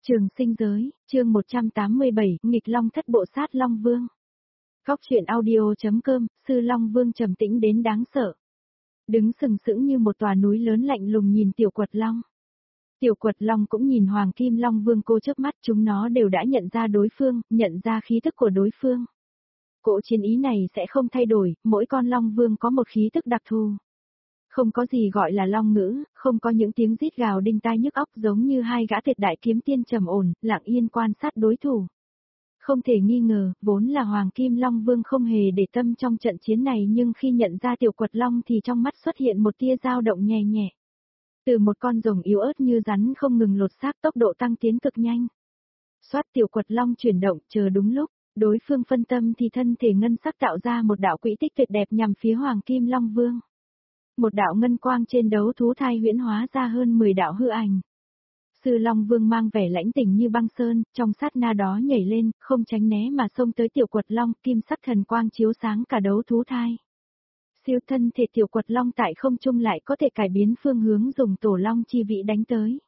Trường sinh giới, chương 187, nghịch long thất bộ sát Long Vương. Góc truyện audio.com, Sư Long Vương trầm tĩnh đến đáng sợ. Đứng sừng sững như một tòa núi lớn lạnh lùng nhìn Tiểu Quật Long. Tiểu Quật Long cũng nhìn Hoàng Kim Long Vương cô chớp mắt, chúng nó đều đã nhận ra đối phương, nhận ra khí tức của đối phương. Cỗ chiến ý này sẽ không thay đổi, mỗi con Long Vương có một khí tức đặc thù. Không có gì gọi là long ngữ, không có những tiếng rít gào đinh tai nhức óc giống như hai gã tuyệt đại kiếm tiên trầm ổn, lặng yên quan sát đối thủ. Không thể nghi ngờ, vốn là Hoàng Kim Long Vương không hề để tâm trong trận chiến này, nhưng khi nhận ra Tiểu Quật Long thì trong mắt xuất hiện một tia dao động nhẹ nhẹ. Từ một con rồng yếu ớt như rắn không ngừng lột xác, tốc độ tăng tiến cực nhanh. Xoát, Tiểu Quật Long chuyển động, chờ đúng lúc, đối phương phân tâm thì thân thể ngân sắc tạo ra một đạo quỹ tích tuyệt đẹp nhằm phía Hoàng Kim Long Vương. Một đạo ngân quang trên đấu thú thai huyễn hóa ra hơn 10 đạo hư ảnh. Sư Long Vương mang vẻ lãnh tĩnh như băng sơn, trong sát na đó nhảy lên, không tránh né mà xông tới Tiểu Quật Long, kim sắc thần quang chiếu sáng cả đấu thú thai. Siêu thân thể Tiểu Quật Long tại không trung lại có thể cải biến phương hướng dùng tổ long chi vị đánh tới.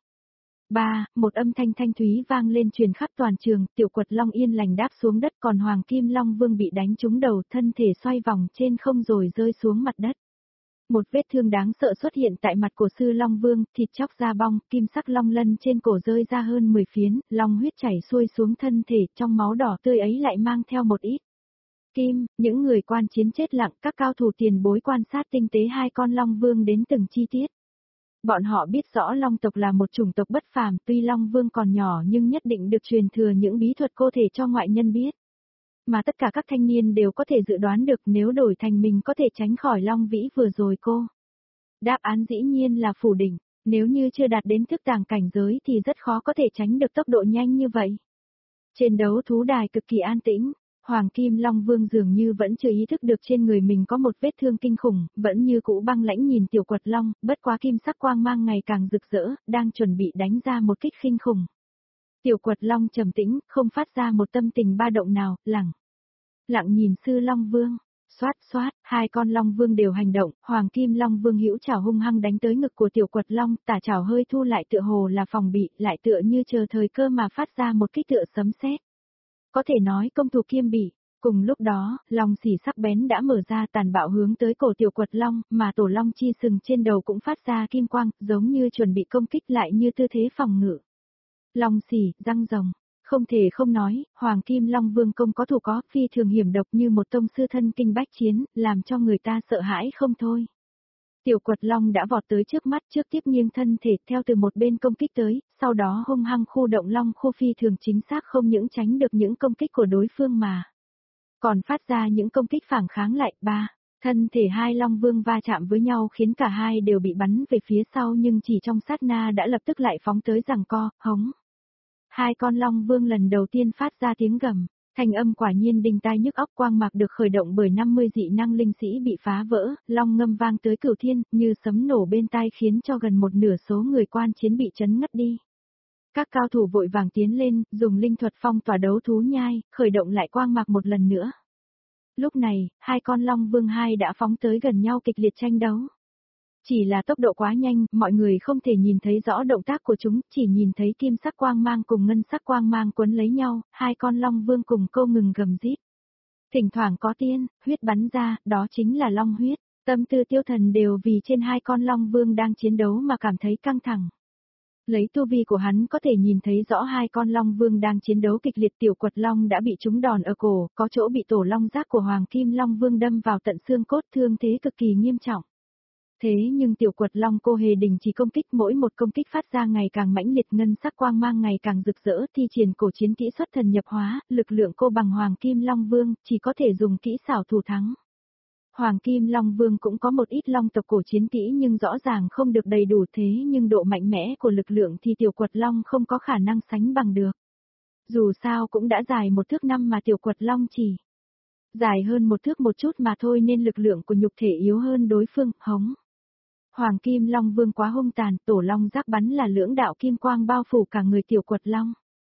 Một âm thanh thanh thúy vang lên truyền khắp toàn trường, Tiểu Quật Long yên lành đáp xuống đất, còn Hoàng Kim Long Vương bị đánh trúng đầu, thân thể xoay vòng trên không rồi rơi xuống mặt đất. Một vết thương đáng sợ xuất hiện tại mặt của Sư Long Vương, thịt chóc da bong, kim sắc long lân trên cổ rơi ra hơn 10 phiến, long huyết chảy xuôi xuống thân thể, trong máu đỏ tươi ấy lại mang theo một ít kim. Những người quan chiến chết lặng, các cao thủ tiền bối quan sát tinh tế hai con Long Vương đến từng chi tiết. Bọn họ biết rõ Long tộc là một chủng tộc bất phàm, tuy Long Vương còn nhỏ nhưng nhất định được truyền thừa những bí thuật cô thể cho ngoại nhân biết. Mà tất cả các thanh niên đều có thể dự đoán được nếu đổi thành mình có thể tránh khỏi Long Vĩ vừa rồi cô. Đáp án dĩ nhiên là phủ định, nếu như chưa đạt đến thức tàng cảnh giới thì rất khó có thể tránh được tốc độ nhanh như vậy. Trên đấu thú đài cực kỳ an tĩnh, Hoàng Kim Long Vương dường như vẫn chưa ý thức được trên người mình có một vết thương kinh khủng, vẫn như cũ băng lãnh nhìn Tiểu Quật Long, bất quá kim sắc quang mang ngày càng rực rỡ, đang chuẩn bị đánh ra một kích khinh khủng. Tiểu Quật Long trầm tĩnh, không phát ra một tâm tình ba động nào, lặng nhìn Sư Long Vương. Xoát, hai con Long Vương đều hành động, Hoàng Kim Long Vương hữu chảo hung hăng đánh tới ngực của Tiểu Quật Long, tả chảo hơi thu lại tựa hồ là phòng bị, lại tựa như chờ thời cơ mà phát ra một kích tựa sấm sét. Có thể nói công thủ kiêm bị. Cùng lúc đó, long xỉ sắc bén đã mở ra tàn bạo hướng tới cổ Tiểu Quật Long, mà tổ long chi sừng trên đầu cũng phát ra kim quang, giống như chuẩn bị công kích lại như tư thế phòng ngự. Long xỉ, răng rồng. Không thể không nói, Hoàng Kim Long Vương công có thủ có, phi thường hiểm độc như một tông sư thân kinh bách chiến, làm cho người ta sợ hãi không thôi. Tiểu Quật Long đã vọt tới trước mắt, trước tiếp nghiêng thân thể theo từ một bên công kích tới, sau đó hung hăng khu động long khu, phi thường chính xác không những tránh được những công kích của đối phương mà còn phát ra những công kích phản kháng lại. Thân thể hai Long Vương va chạm với nhau khiến cả hai đều bị bắn về phía sau, nhưng chỉ trong sát na đã lập tức lại phóng tới giằng co, hống. Hai con Long Vương lần đầu tiên phát ra tiếng gầm, thanh âm quả nhiên đinh tai nhức óc, quang mạc được khởi động bởi 50 dị năng linh sĩ bị phá vỡ, long ngâm vang tới cửu thiên, như sấm nổ bên tai khiến cho gần một nửa số người quan chiến bị chấn ngất đi. Các cao thủ vội vàng tiến lên, dùng linh thuật phong tỏa đấu thú nhai, khởi động lại quang mạc một lần nữa. Lúc này, hai con Long Vương hai đã phóng tới gần nhau kịch liệt tranh đấu. Chỉ là tốc độ quá nhanh, mọi người không thể nhìn thấy rõ động tác của chúng, chỉ nhìn thấy kim sắc quang mang cùng ngân sắc quang mang quấn lấy nhau, hai con Long Vương cùng câu ngừng gầm rít. Thỉnh thoảng có tiên, huyết bắn ra, đó chính là long huyết. Tâm tư Tiêu Thần đều vì trên hai con Long Vương đang chiến đấu mà cảm thấy căng thẳng. Lấy tu vi của hắn có thể nhìn thấy rõ hai con Long Vương đang chiến đấu kịch liệt. Tiểu Quật Long đã bị trúng đòn ở cổ, có chỗ bị tổ long giác của Hoàng Kim Long Vương đâm vào tận xương cốt, thương thế cực kỳ nghiêm trọng. Thế nhưng Tiểu Quật Long cô hề đình chỉ công kích, mỗi một công kích phát ra ngày càng mãnh liệt, ngân sắc quang mang ngày càng rực rỡ, thi triển cổ chiến kỹ xuất thần nhập hóa, lực lượng cô bằng Hoàng Kim Long Vương, chỉ có thể dùng kỹ xảo thủ thắng. Hoàng Kim Long Vương cũng có một ít long tộc cổ chiến kỹ nhưng rõ ràng không được đầy đủ, thế nhưng độ mạnh mẽ của lực lượng thì Tiểu Quật Long không có khả năng sánh bằng được. Dù sao cũng đã dài 1 thước 5 mà Tiểu Quật Long chỉ dài hơn 1 thước một chút mà thôi, nên lực lượng của nhục thể yếu hơn đối phương, hống. Hoàng Kim Long Vương quá hung tàn, tổ long giác bắn là lưỡng đạo kim quang bao phủ cả người Tiểu Quật Long.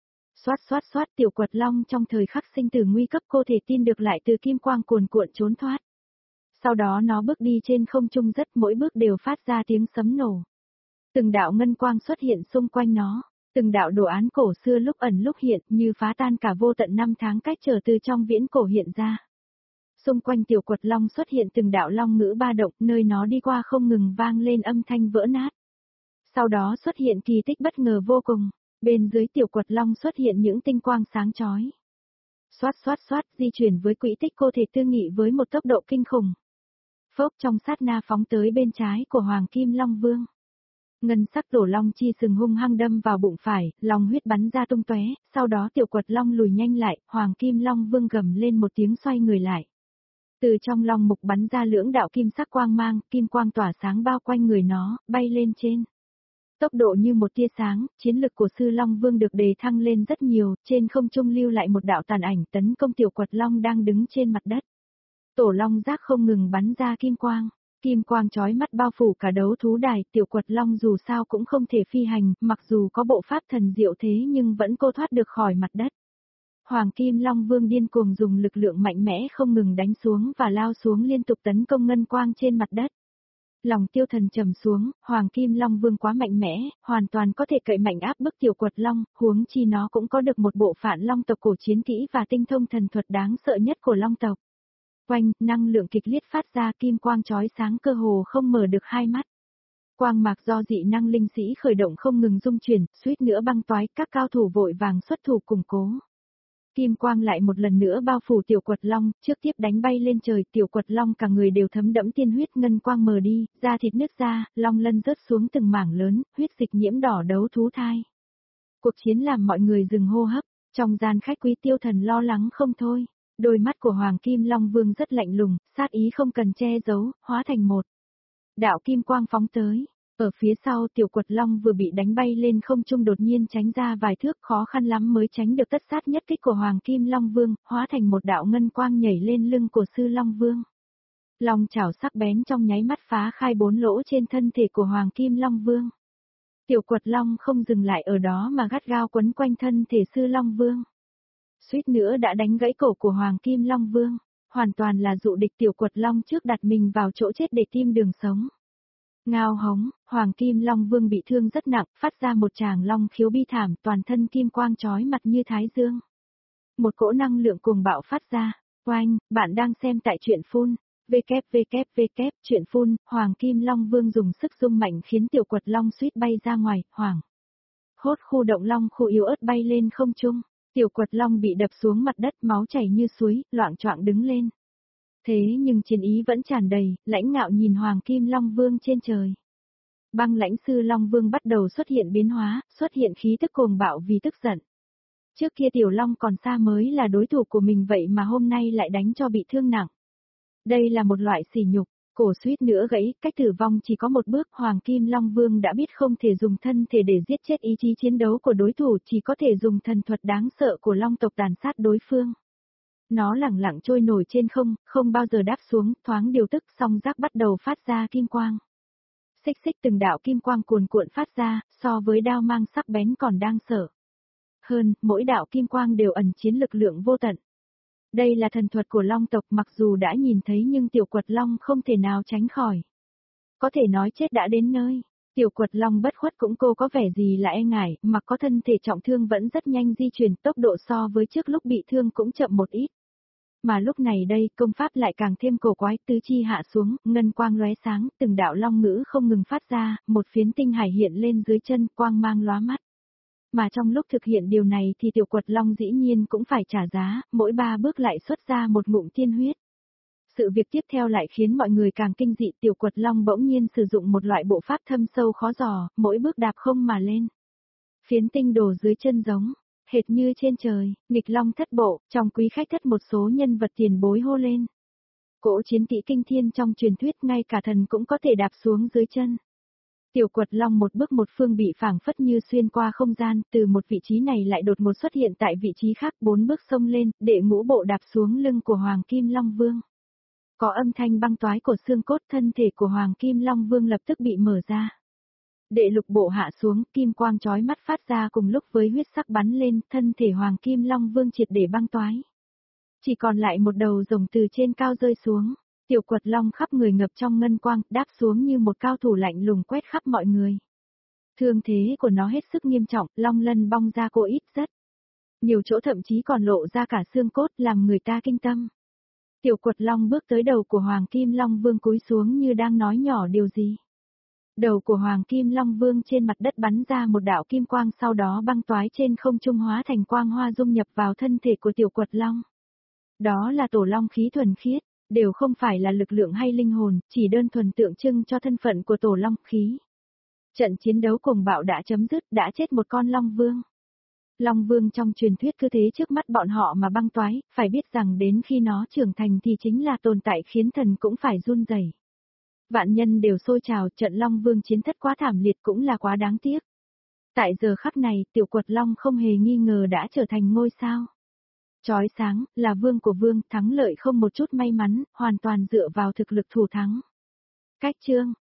Xoát, Tiểu Quật Long trong thời khắc sinh tử nguy cấp cô thể tin được lại từ kim quang cuồn cuộn trốn thoát. Sau đó nó bước đi trên không trung, mỗi bước đều phát ra tiếng sấm nổ. Từng đạo ngân quang xuất hiện xung quanh nó. Từng đạo đồ án cổ xưa lúc ẩn lúc hiện như phá tan cả vô tận năm tháng cách trở từ trong viễn cổ hiện ra. Xung quanh tiểu quật long xuất hiện từng đạo long ngữ ba động, nơi nó đi qua không ngừng vang lên âm thanh vỡ nát. Sau đó xuất hiện kỳ tích bất ngờ vô cùng, bên dưới tiểu quật long xuất hiện những tinh quang sáng chói. Xoát xoát xoát di chuyển với quỹ tích cô thể tư nghị với một tốc độ kinh khủng. Phốc trong sát na phóng tới bên trái của Hoàng Kim Long Vương. Ngân sắc tổ long chi sừng hung hăng đâm vào bụng phải, long huyết bắn ra tung tóe, sau đó tiểu quật long lùi nhanh lại, Hoàng Kim Long Vương gầm lên một tiếng xoay người lại. Từ trong long mục bắn ra lưỡng đạo kim sắc quang mang, kim quang tỏa sáng bao quanh người nó, bay lên trên. Tốc độ như một tia sáng, chiến lực của sư Long Vương được đề thăng lên rất nhiều, trên không trung lưu lại một đạo tàn ảnh tấn công tiểu quật long đang đứng trên mặt đất. Tổ long giác không ngừng bắn ra kim quang chói mắt bao phủ cả đấu thú đài, tiểu quật long dù sao cũng không thể phi hành, mặc dù có bộ pháp thần diệu thế nhưng vẫn cô thoát được khỏi mặt đất. Hoàng Kim Long Vương điên cuồng dùng lực lượng mạnh mẽ không ngừng đánh xuống và lao xuống liên tục tấn công ngân quang trên mặt đất. Lòng tiêu thần trầm xuống, Hoàng Kim Long Vương quá mạnh mẽ, hoàn toàn có thể cậy mạnh áp bức tiểu quật long, huống chi nó cũng có được một bộ phản long tộc cổ chiến kỹ và tinh thông thần thuật đáng sợ nhất của long tộc. Quanh, năng lượng kịch liệt phát ra kim quang chói sáng cơ hồ không mở được hai mắt. Quang mạc do dị năng linh sĩ khởi động không ngừng dung chuyển, suýt nữa băng toái, các cao thủ vội vàng xuất thủ củng cố. Kim quang lại một lần nữa bao phủ tiểu quật long, trước tiếp đánh bay lên trời, tiểu quật long cả người đều thấm đẫm tiên huyết, ngân quang mờ đi, da thịt nứt ra, long lân rớt xuống từng mảng lớn, huyết dịch nhiễm đỏ đấu thú thai. Cuộc chiến làm mọi người dừng hô hấp, trong gian khách quý tiêu thần lo lắng không thôi. Đôi mắt của Hoàng Kim Long Vương rất lạnh lùng, sát ý không cần che giấu, hóa thành một đạo kim quang phóng tới. Ở phía sau tiểu quật long vừa bị đánh bay lên không trung đột nhiên tránh ra vài thước, khó khăn lắm mới tránh được tất sát nhất kích của Hoàng Kim Long Vương, hóa thành một đạo ngân quang nhảy lên lưng của sư Long Vương. Long chảo sắc bén trong nháy mắt phá khai 4 lỗ trên thân thể của Hoàng Kim Long Vương. Tiểu quật long không dừng lại ở đó mà gắt gao quấn quanh thân thể sư Long Vương. Suýt nữa đã đánh gãy cổ của Hoàng Kim Long Vương, hoàn toàn là dụ địch, tiểu quật long trước đặt mình vào chỗ chết để tìm đường sống. Ngao hống, Hoàng Kim Long Vương bị thương rất nặng, phát ra một tràng long khiếu bi thảm, toàn thân kim quang chói mặt như thái dương. Một cỗ năng lượng cuồng bạo phát ra. Oanh, bạn đang xem tại truyện phun. www, truyện phun, Hoàng Kim Long Vương dùng sức rung mạnh khiến tiểu quật long suýt bay ra ngoài, hoảng hốt khu động long khu yếu ớt bay lên không trung. Tiểu quật long bị đập xuống mặt đất, máu chảy như suối, loạng choạng đứng lên. Thế nhưng chiến ý vẫn tràn đầy, lãnh ngạo nhìn Hoàng Kim Long Vương trên trời. Băng lãnh sư Long Vương bắt đầu xuất hiện biến hóa, xuất hiện khí tức cuồng bạo vì tức giận. Trước kia tiểu long còn xa mới là đối thủ của mình, vậy mà hôm nay lại đánh cho bị thương nặng. Đây là một loại sỉ nhục. Cổ suýt nữa gãy, cách tử vong chỉ có một bước, Hoàng Kim Long Vương đã biết không thể dùng thân thể để giết chết ý chí chiến đấu của đối thủ, chỉ có thể dùng thần thuật đáng sợ của long tộc tàn sát đối phương. Nó lẳng lặng trôi nổi trên không, không bao giờ đáp xuống, thoáng điều tức song giác bắt đầu phát ra kim quang. Xích xích từng đạo kim quang cuồn cuộn phát ra, so với đao mang sắc bén còn đang sợ. Hơn, mỗi đạo kim quang đều ẩn chứa lực lượng vô tận. Đây là thần thuật của long tộc, mặc dù đã nhìn thấy nhưng tiểu quật long không thể nào tránh khỏi. Có thể nói chết đã đến nơi. Tiểu quật long bất khuất cũng cô có vẻ gì là e ngại, mặc có thân thể trọng thương vẫn rất nhanh di chuyển, tốc độ so với trước lúc bị thương cũng chậm một ít. Mà lúc này đây, công pháp lại càng thêm cổ quái, tứ chi hạ xuống, ngân quang lóe sáng, từng đạo long ngữ không ngừng phát ra, một phiến tinh hải hiện lên dưới chân, quang mang lóa mắt. Mà trong lúc thực hiện điều này thì tiểu quật long dĩ nhiên cũng phải trả giá, mỗi 3 bước lại xuất ra một ngụm tiên huyết. Sự việc tiếp theo lại khiến mọi người càng kinh dị, tiểu quật long bỗng nhiên sử dụng một loại bộ pháp thâm sâu khó dò, mỗi bước đạp không mà lên. Phiến tinh đổ dưới chân giống, hệt như trên trời, nghịch long thất bộ, trong quý khách thất một số nhân vật tiền bối hô lên. Cỗ chiến kỹ kinh thiên trong truyền thuyết ngay cả thần cũng có thể đạp xuống dưới chân. Tiểu quật long một bước một phương bị phảng phất như xuyên qua không gian, từ một vị trí này lại đột ngột xuất hiện tại vị trí khác, 4 bước xông lên, đệ ngũ bộ đạp xuống lưng của Hoàng Kim Long Vương. Có âm thanh băng toái của xương cốt, thân thể của Hoàng Kim Long Vương lập tức bị mở ra. Đệ lục bộ hạ xuống, kim quang chói mắt phát ra cùng lúc với huyết sắc bắn lên, thân thể Hoàng Kim Long Vương triệt để băng toái. Chỉ còn lại một đầu rồng từ trên cao rơi xuống. Tiểu quật long khắp người ngập trong ngân quang, đáp xuống như một cao thủ lạnh lùng quét khắp mọi người. Thương thế của nó hết sức nghiêm trọng, long lân bong ra cô ít rất. Nhiều chỗ thậm chí còn lộ ra cả xương cốt làm người ta kinh tâm. Tiểu Quật Long bước tới đầu của Hoàng Kim Long Vương cúi xuống như đang nói nhỏ điều gì. Đầu của Hoàng Kim Long Vương trên mặt đất bắn ra một đạo kim quang sau đó băng toái trên không trung hóa thành quang hoa dung nhập vào thân thể của Tiểu Quật Long. Đó là tổ long khí thuần khiết, đều không phải là lực lượng hay linh hồn, chỉ đơn thuần tượng trưng cho thân phận của tổ long khí. Trận chiến đấu cuồng bạo đã chấm dứt, đã chết một con Long Vương. Long Vương trong truyền thuyết cứ thế trước mắt bọn họ mà băng toái, phải biết rằng đến khi nó trưởng thành thì chính là tồn tại khiến thần cũng phải run rẩy. Vạn nhân đều sôi trào, trận Long Vương chiến thất quá thảm liệt cũng là quá đáng tiếc. Tại giờ khắc này, Tiểu Quật Long không hề nghi ngờ đã trở thành ngôi sao. Chói sáng, là vương của vương, thắng lợi không một chút may mắn, hoàn toàn dựa vào thực lực thủ thắng. Cách chương